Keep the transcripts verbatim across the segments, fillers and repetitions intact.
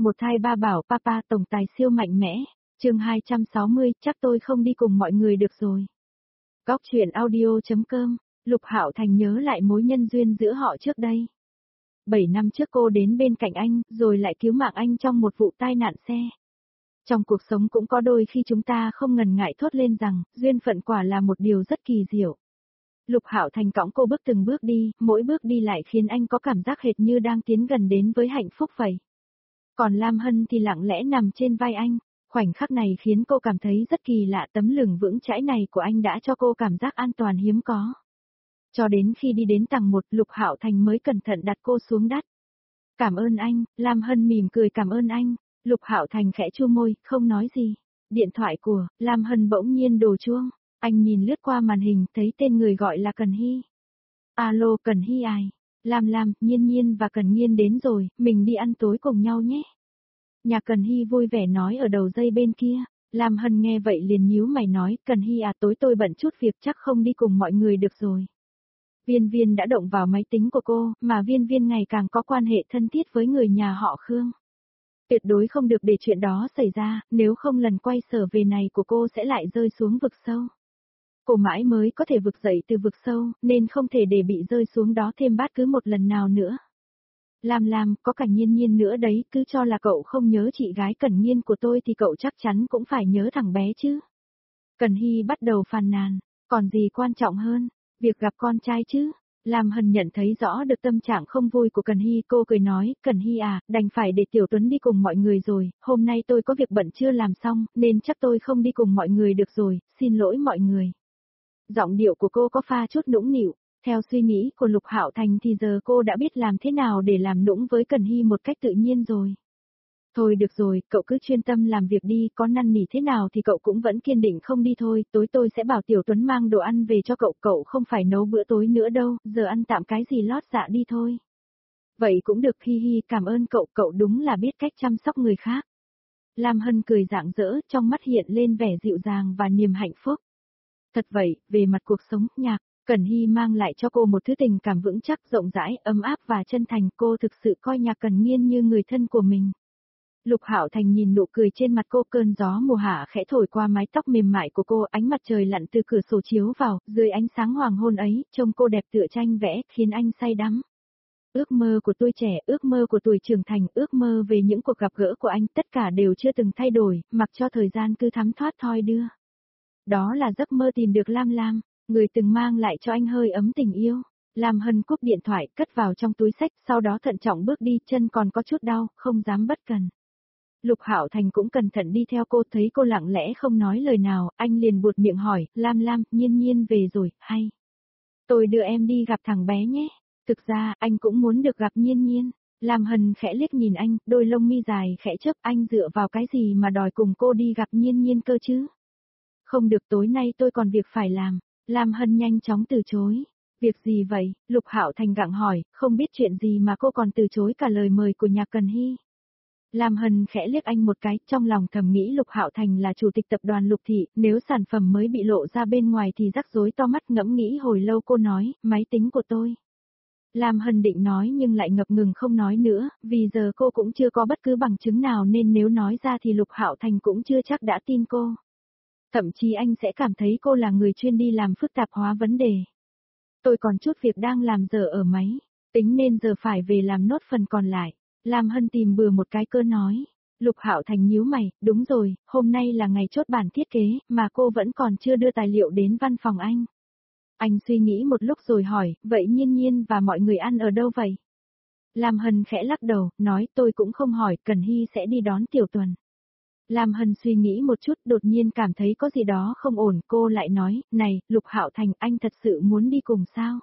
Một thai ba bảo papa tổng tài siêu mạnh mẽ, chương hai trăm sáu mươi, chắc tôi không đi cùng mọi người được rồi. Góc truyện audio.com, Lục Hạo Thành nhớ lại mối nhân duyên giữa họ trước đây. Bảy năm trước cô đến bên cạnh anh, rồi lại cứu mạng anh trong một vụ tai nạn xe. Trong cuộc sống cũng có đôi khi chúng ta không ngần ngại thốt lên rằng, duyên phận quả là một điều rất kỳ diệu. Lục Hạo Thành cõng cô bước từng bước đi, mỗi bước đi lại khiến anh có cảm giác hệt như đang tiến gần đến với hạnh phúc vậy. Còn Lam Hân thì lặng lẽ nằm trên vai anh, khoảnh khắc này khiến cô cảm thấy rất kỳ lạ, tấm lưng vững chãi này của anh đã cho cô cảm giác an toàn hiếm có. Cho đến khi đi đến tầng một, Lục Hạo Thành mới cẩn thận đặt cô xuống đất. Cảm ơn anh, Lam Hân mỉm cười cảm ơn anh, Lục Hạo Thành khẽ chu môi, không nói gì. Điện thoại của Lam Hân bỗng nhiên đổ chuông, anh nhìn lướt qua màn hình, thấy tên người gọi là Cần Hy. Alo, Cần Hy ai? Lam Lam, Nhiên Nhiên và Cần Nghiên đến rồi, mình đi ăn tối cùng nhau nhé. Nhà Cần Hy vui vẻ nói ở đầu dây bên kia. Lam Hân nghe vậy liền nhíu mày nói, Cần Hy à, tối tôi bận chút việc chắc không đi cùng mọi người được rồi. Viên Viên đã động vào máy tính của cô, mà Viên Viên ngày càng có quan hệ thân thiết với người nhà họ Khương. Tuyệt đối không được để chuyện đó xảy ra, nếu không lần quay trở về này của cô sẽ lại rơi xuống vực sâu. Cô mãi mới có thể vực dậy từ vực sâu, nên không thể để bị rơi xuống đó thêm bát cứ một lần nào nữa. Lam Lam, có cả Nhiên Nhiên nữa đấy, cứ cho là cậu không nhớ chị gái Cần Nghiên của tôi thì cậu chắc chắn cũng phải nhớ thằng bé chứ. Cần Hy bắt đầu phàn nàn, còn gì quan trọng hơn, việc gặp con trai chứ. Lam Hân nhận thấy rõ được tâm trạng không vui của Cần Hy, cô cười nói, Cần Hy à, đành phải để Tiểu Tuấn đi cùng mọi người rồi, hôm nay tôi có việc bận chưa làm xong, nên chắc tôi không đi cùng mọi người được rồi, xin lỗi mọi người. Giọng điệu của cô có pha chút nũng nịu, theo suy nghĩ của Lục Hạo Thành thì giờ cô đã biết làm thế nào để làm nũng với Cần Hy một cách tự nhiên rồi. Thôi được rồi, cậu cứ chuyên tâm làm việc đi, có năn nỉ thế nào thì cậu cũng vẫn kiên định không đi thôi, tối tôi sẽ bảo Tiểu Tuấn mang đồ ăn về cho cậu, cậu không phải nấu bữa tối nữa đâu, giờ ăn tạm cái gì lót dạ đi thôi. Vậy cũng được, hi hi, cảm ơn cậu, cậu đúng là biết cách chăm sóc người khác. Lam Hân cười rạng rỡ, trong mắt hiện lên vẻ dịu dàng và niềm hạnh phúc. Thật vậy, về mặt cuộc sống, nhạc, Cần Hy mang lại cho cô một thứ tình cảm vững chắc, rộng rãi, ấm áp và chân thành, cô thực sự coi Nhạc Cần Nghiên như người thân của mình. Lục Hạo Thành nhìn nụ cười trên mặt cô, cơn gió mùa hạ khẽ thổi qua mái tóc mềm mại của cô, ánh mặt trời lặn từ cửa sổ chiếu vào, dưới ánh sáng hoàng hôn ấy, trông cô đẹp tựa tranh vẽ, khiến anh say đắm. Ước mơ của tuổi trẻ, ước mơ của tuổi trưởng thành, ước mơ về những cuộc gặp gỡ của anh, tất cả đều chưa từng thay đổi, mặc cho thời gian cứ thắm thoát thoi đưa. Đó là giấc mơ tìm được Lam Lam, người từng mang lại cho anh hơi ấm tình yêu. Lam Hân cúp điện thoại, cất vào trong túi xách, sau đó thận trọng bước đi, chân còn có chút đau, không dám bất cần. Lục Hạo Thành cũng cẩn thận đi theo cô, thấy cô lặng lẽ không nói lời nào, anh liền buột miệng hỏi, Lam Lam, Nhiên Nhiên về rồi, hay? Tôi đưa em đi gặp thằng bé nhé. Thực ra, anh cũng muốn được gặp Nhiên Nhiên. Lam Hân khẽ liếc nhìn anh, đôi lông mi dài khẽ chớp, anh dựa vào cái gì mà đòi cùng cô đi gặp Nhiên Nhiên cơ chứ? Không được, tối nay tôi còn việc phải làm. Lam Hân nhanh chóng từ chối. Việc gì vậy? Lục Hạo Thành gặng hỏi, không biết chuyện gì mà cô còn từ chối cả lời mời của nhà Cần Hy. Lam Hân khẽ liếc anh một cái, trong lòng thầm nghĩ Lục Hạo Thành là chủ tịch tập đoàn Lục Thị, nếu sản phẩm mới bị lộ ra bên ngoài thì rắc rối to mắt, ngẫm nghĩ hồi lâu cô nói, máy tính của tôi. Lam Hân định nói nhưng lại ngập ngừng không nói nữa, vì giờ cô cũng chưa có bất cứ bằng chứng nào nên nếu nói ra thì Lục Hạo Thành cũng chưa chắc đã tin cô. Thậm chí anh sẽ cảm thấy cô là người chuyên đi làm phức tạp hóa vấn đề. Tôi còn chút việc đang làm giờ ở máy, tính nên giờ phải về làm nốt phần còn lại. Lam Hân tìm bừa một cái cơ nói. Lục Hạo Thành nhíu mày, đúng rồi, hôm nay là ngày chốt bản thiết kế, mà cô vẫn còn chưa đưa tài liệu đến văn phòng anh. Anh suy nghĩ một lúc rồi hỏi, vậy Nhiên Nhiên và mọi người ăn ở đâu vậy? Lam Hân khẽ lắc đầu, nói tôi cũng không hỏi, Cần Hy sẽ đi đón Tiểu Tuần. Lam Hân suy nghĩ một chút, đột nhiên cảm thấy có gì đó không ổn, cô lại nói, này, Lục Hạo Thành, anh thật sự muốn đi cùng sao?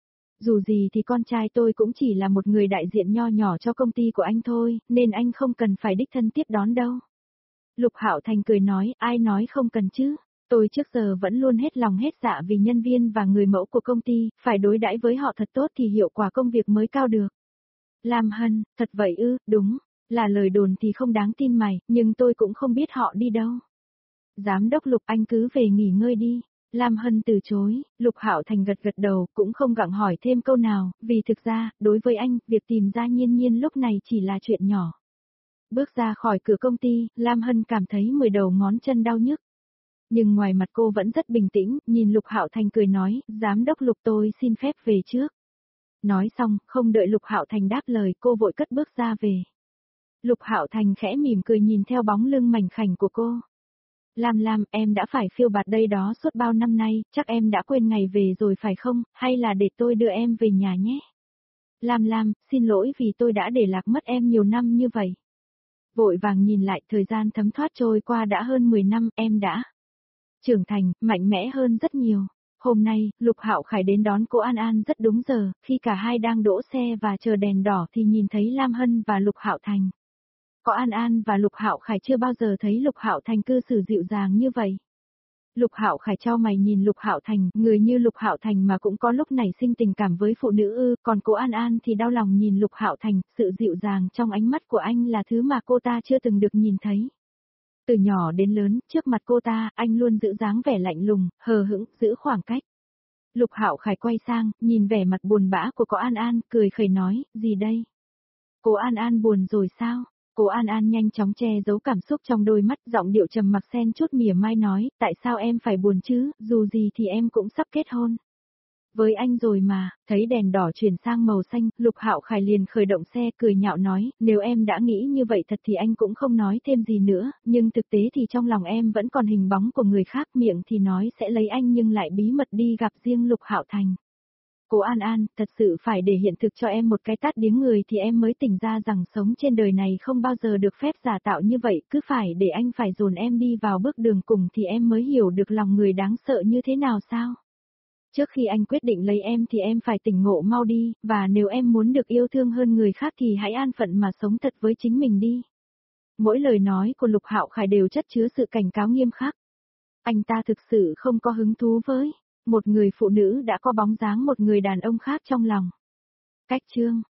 Dù gì thì con trai tôi cũng chỉ là một người đại diện nho nhỏ cho công ty của anh thôi, nên anh không cần phải đích thân tiếp đón đâu. Lục Hạo Thành cười nói, ai nói không cần chứ? Tôi trước giờ vẫn luôn hết lòng hết dạ vì nhân viên và người mẫu của công ty, phải đối đãi với họ thật tốt thì hiệu quả công việc mới cao được. Lam Hân, thật vậy ư, đúng, là lời đồn thì không đáng tin mày, nhưng tôi cũng không biết họ đi đâu. Giám đốc Lục, anh cứ về nghỉ ngơi đi. Lam Hân từ chối, Lục Hạo Thành gật gật đầu, cũng không gặng hỏi thêm câu nào, vì thực ra, đối với anh, việc tìm ra Nhiên Nhiên lúc này chỉ là chuyện nhỏ. Bước ra khỏi cửa công ty, Lam Hân cảm thấy mười đầu ngón chân đau nhức. Nhưng ngoài mặt cô vẫn rất bình tĩnh, nhìn Lục Hạo Thành cười nói, giám đốc Lục tôi xin phép về trước. Nói xong, không đợi Lục Hạo Thành đáp lời, cô vội cất bước ra về. Lục Hạo Thành khẽ mỉm cười nhìn theo bóng lưng mảnh khảnh của cô. Lam Lam, em đã phải phiêu bạt đây đó suốt bao năm nay, chắc em đã quên ngày về rồi phải không, hay là để tôi đưa em về nhà nhé. Lam Lam, xin lỗi vì tôi đã để lạc mất em nhiều năm như vậy. Vội vàng nhìn lại, thời gian thấm thoát trôi qua đã hơn mười năm, em đã trưởng thành, mạnh mẽ hơn rất nhiều. Hôm nay, Lục Hạo Khải đến đón cô An An rất đúng giờ, khi cả hai đang đỗ xe và chờ đèn đỏ thì nhìn thấy Lam Hân và Lục Hạo Thành. Có An An và Lục Hạo Khải chưa bao giờ thấy Lục Hạo Thành cư xử dịu dàng như vậy. Lục Hạo Khải chau mày nhìn Lục Hạo Thành, người như Lục Hạo Thành mà cũng có lúc nảy sinh tình cảm với phụ nữ ư, còn cô An An thì đau lòng nhìn Lục Hạo Thành, sự dịu dàng trong ánh mắt của anh là thứ mà cô ta chưa từng được nhìn thấy. Từ nhỏ đến lớn, trước mặt cô ta, anh luôn giữ dáng vẻ lạnh lùng, hờ hững, giữ khoảng cách. Lục Hạo Khải quay sang, nhìn vẻ mặt buồn bã của cô An An, cười khẩy nói, gì đây? Cô An An buồn rồi sao? Cô An An nhanh chóng che giấu cảm xúc trong đôi mắt, giọng điệu trầm mặc xen chút mỉa mai nói, tại sao em phải buồn chứ, dù gì thì em cũng sắp kết hôn với anh rồi mà. Thấy đèn đỏ chuyển sang màu xanh, Lục Hạo Khải liền khởi động xe, cười nhạo nói, nếu em đã nghĩ như vậy thật thì anh cũng không nói thêm gì nữa, nhưng thực tế thì trong lòng em vẫn còn hình bóng của người khác, miệng thì nói sẽ lấy anh nhưng lại bí mật đi gặp riêng Lục Hạo Thành. Cô An An, thật sự phải để hiện thực cho em một cái tát điếng người thì em mới tỉnh ra rằng sống trên đời này không bao giờ được phép giả tạo như vậy, cứ phải để anh phải dồn em đi vào bước đường cùng thì em mới hiểu được lòng người đáng sợ như thế nào sao? Trước khi anh quyết định lấy em thì em phải tỉnh ngộ mau đi, và nếu em muốn được yêu thương hơn người khác thì hãy an phận mà sống thật với chính mình đi. Mỗi lời nói của Lục Hạo Khải đều chất chứa sự cảnh cáo nghiêm khắc. Anh ta thực sự không có hứng thú với một người phụ nữ đã có bóng dáng một người đàn ông khác trong lòng. Cách chương